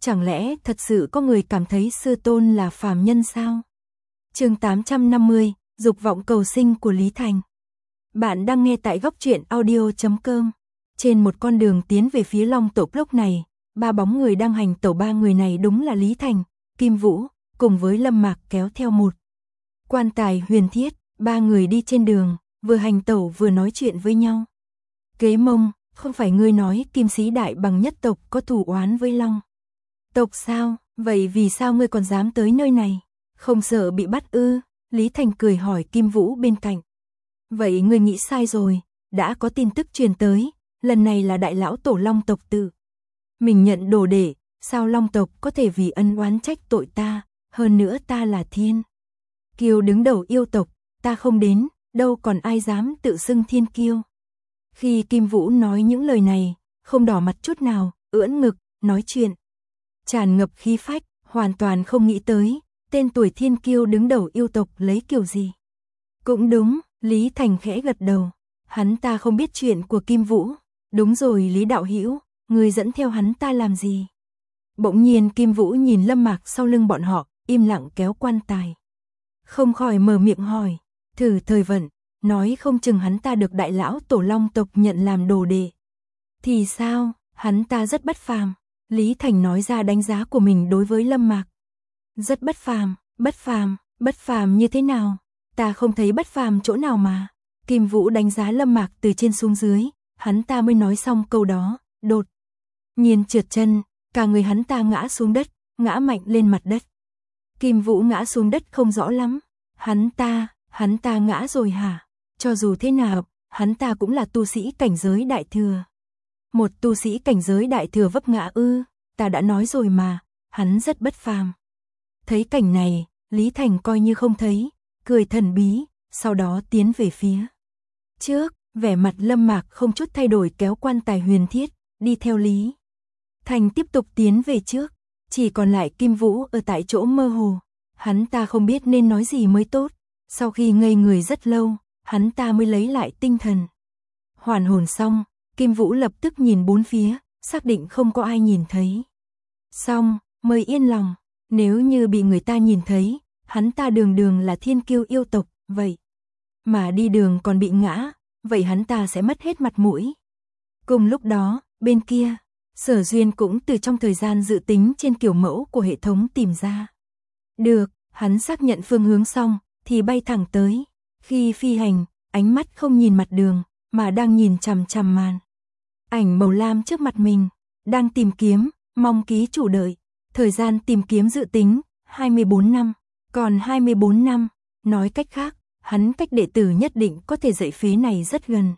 Chẳng lẽ thật sự có người cảm thấy sư tôn là phàm nhân sao? Chương 850, dục vọng cầu sinh của Lý Thành. Bạn đang nghe tại góc truyện audio.com. Trên một con đường tiến về phía Long Tộc lúc này, ba bóng người đang hành tẩu, ba người này đúng là Lý Thành, Kim Vũ, cùng với Lâm Mạc kéo theo một quan tài huyền thiết. Ba người đi trên đường, vừa hành tẩu vừa nói chuyện với nhau. Kế Mông, không phải ngươi nói Kim Sĩ Đại Bằng nhất tộc có thù oán với Long tộc sao? Vậy vì sao ngươi còn dám tới nơi này? Không sợ bị bắt ư? Lý Thành cười hỏi Kim Vũ bên cạnh. Vậy ngươi nghĩ sai rồi, đã có tin tức truyền tới, lần này là đại lão tổ Long tộc tự mình nhận đồ đệ, sao Long tộc có thể vì ân oán trách tội ta, hơn nữa ta là thiên kiêu đứng đầu yêu tộc, ta không đến, đâu còn ai dám tự xưng thiên kiêu. Khi Kim Vũ nói những lời này, không đỏ mặt chút nào, ưỡn ngực, nói chuyện tràn ngập khí phách, hoàn toàn không nghĩ tới, tên tuổi thiên kiêu đứng đầu yêu tộc lấy kiểu gì. Cũng đúng, Lý Thành khẽ gật đầu, hắn ta không biết chuyện của Kim Vũ. Đúng rồi Lý đạo hữu, người dẫn theo hắn ta làm gì? Bỗng nhiên Kim Vũ nhìn Lâm Mạc sau lưng bọn họ, im lặng kéo quan tài. Không khỏi mở miệng hỏi, thử thời vận, nói không chừng hắn ta được đại lão tổ Long tộc nhận làm đồ đệ. Thì sao, hắn ta rất bất phàm. Lý Thành nói ra đánh giá của mình đối với Lâm Mạc. Rất bất phàm, bất phàm như thế nào? Ta không thấy bất phàm chỗ nào mà. Kim Vũ đánh giá Lâm Mạc từ trên xuống dưới, hắn ta mới nói xong câu đó, đột nhiên trượt chân, cả người hắn ta ngã xuống đất, ngã mạnh lên mặt đất. Kim Vũ ngã xuống đất không rõ lắm. Hắn ta ngã rồi hả? Cho dù thế nào, hắn ta cũng là tu sĩ cảnh giới đại thừa. Một tu sĩ cảnh giới đại thừa vấp ngã ư? Ta đã nói rồi mà, hắn rất bất phàm. Thấy cảnh này, Lý Thành coi như không thấy, cười thần bí, sau đó tiến về phía trước, vẻ mặt Lâm Mạc không chút thay đổi kéo quan tài huyền thiết, đi theo Lý Thành tiếp tục tiến về trước, chỉ còn lại Kim Vũ ở tại chỗ mơ hồ, hắn ta không biết nên nói gì mới tốt. Sau khi ngây người rất lâu, hắn ta mới lấy lại tinh thần. Hoàn hồn xong, Kim Vũ lập tức nhìn bốn phía, xác định không có ai nhìn thấy. Xong, mới yên lòng, nếu như bị người ta nhìn thấy, hắn ta đường đường là thiên kiêu yêu tộc, vậy mà đi đường còn bị ngã, vậy hắn ta sẽ mất hết mặt mũi. Cùng lúc đó, bên kia, Sở Duyên cũng từ trong thời gian dự tính trên kiểu mẫu của hệ thống tìm ra. Được, hắn xác nhận phương hướng xong, thì bay thẳng tới. Khi phi hành, ánh mắt không nhìn mặt đường, mà đang nhìn chằm chằm màn ảnh màu lam trước mặt mình, đang tìm kiếm, mong ký chủ đợi. Thời gian tìm kiếm dự tính, 24 năm, còn 24 năm, nói cách khác, hắn cách đệ tử nhất định có thể dạy phế này rất gần.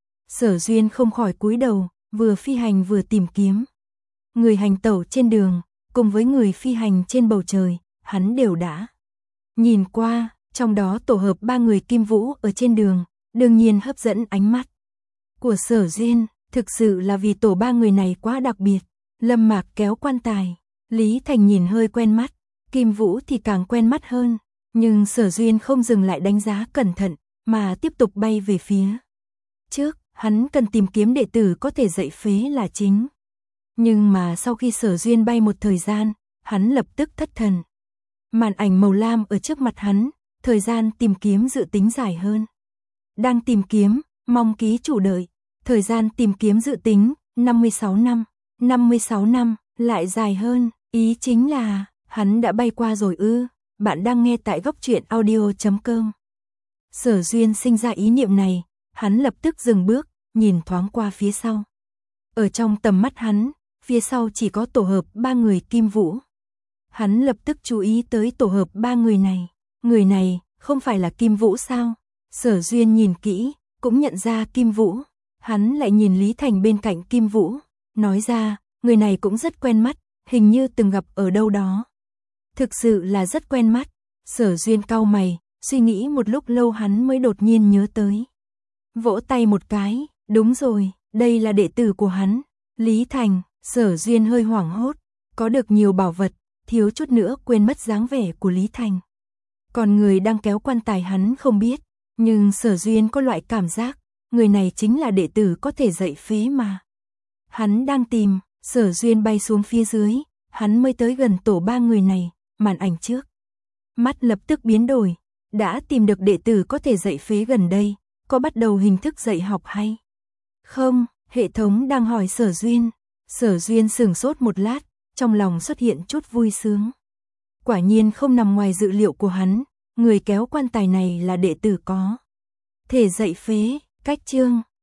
Sở Duyên không khỏi cúi đầu, vừa phi hành vừa tìm kiếm. Người hành tẩu trên đường, cùng với người phi hành trên bầu trời, hắn đều đã nhìn qua, trong đó tổ hợp ba người Kim Vũ ở trên đường, đương nhiên hấp dẫn ánh mắt của Sở Duyên, thực sự là vì tổ ba người này quá đặc biệt. Lâm Mạc kéo quan tài, Lý Thành nhìn hơi quen mắt, Kim Vũ thì càng quen mắt hơn, nhưng Sở Duyên không dừng lại đánh giá cẩn thận, mà tiếp tục bay về phía trước, hắn cần tìm kiếm đệ tử có thể dạy phế là chính. Nhưng mà sau khi Sở Duyên bay một thời gian, hắn lập tức thất thần. Màn ảnh màu lam ở trước mặt hắn, thời gian tìm kiếm dự tính dài hơn. Đang tìm kiếm, mong ký chủ đợi, thời gian tìm kiếm dự tính, 56 năm. 56 năm, lại dài hơn, ý chính là, hắn đã bay qua rồi ư? Bạn đang nghe tại góc truyện audio.com. Sở Duyên sinh ra ý niệm này, hắn lập tức dừng bước, nhìn thoáng qua phía sau. Ở trong tầm mắt hắn, phía sau chỉ có tổ hợp ba người Kim Vũ. Hắn lập tức chú ý tới tổ hợp ba người này. Người này, không phải là Kim Vũ sao? Sở Duyên nhìn kỹ, cũng nhận ra Kim Vũ. Hắn lại nhìn Lý Thành bên cạnh Kim Vũ, nói ra, người này cũng rất quen mắt, hình như từng gặp ở đâu đó. Thực sự là rất quen mắt. Sở Duyên cau mày, suy nghĩ một lúc lâu hắn mới đột nhiên nhớ tới. Vỗ tay một cái, đúng rồi, đây là đệ tử của hắn, Lý Thành. Sở Duyên hơi hoảng hốt, có được nhiều bảo vật, thiếu chút nữa quên mất dáng vẻ của Lý Thành. Còn người đang kéo quan tài hắn không biết, nhưng Sở Duyên có loại cảm giác, người này chính là đệ tử có thể dạy phế mà hắn đang tìm. Sở Duyên bay xuống phía dưới, Hắn mới tới gần tổ 3 người này, màn ảnh trước. Mắt lập tức biến đổi, đã tìm được đệ tử có thể dạy phế gần đây, có bắt đầu hình thức dạy học hay không? Hệ thống đang hỏi Sở Duyên. Sở Duyên sửng sốt một lát, trong lòng xuất hiện chút vui sướng. Quả nhiên không nằm ngoài dự liệu của hắn, người kéo quan tài này là đệ tử có thể dạy phế, cách chương.